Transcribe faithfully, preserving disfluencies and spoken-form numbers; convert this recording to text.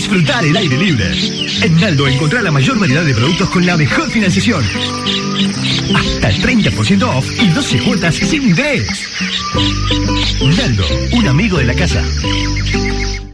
disfrutar el aire libre. En Naldo encontrá la mayor variedad de productos con la mejor financiación. Hasta el treinta por ciento off y doce cuotas sin interés. Naldo, un amigo de la casa.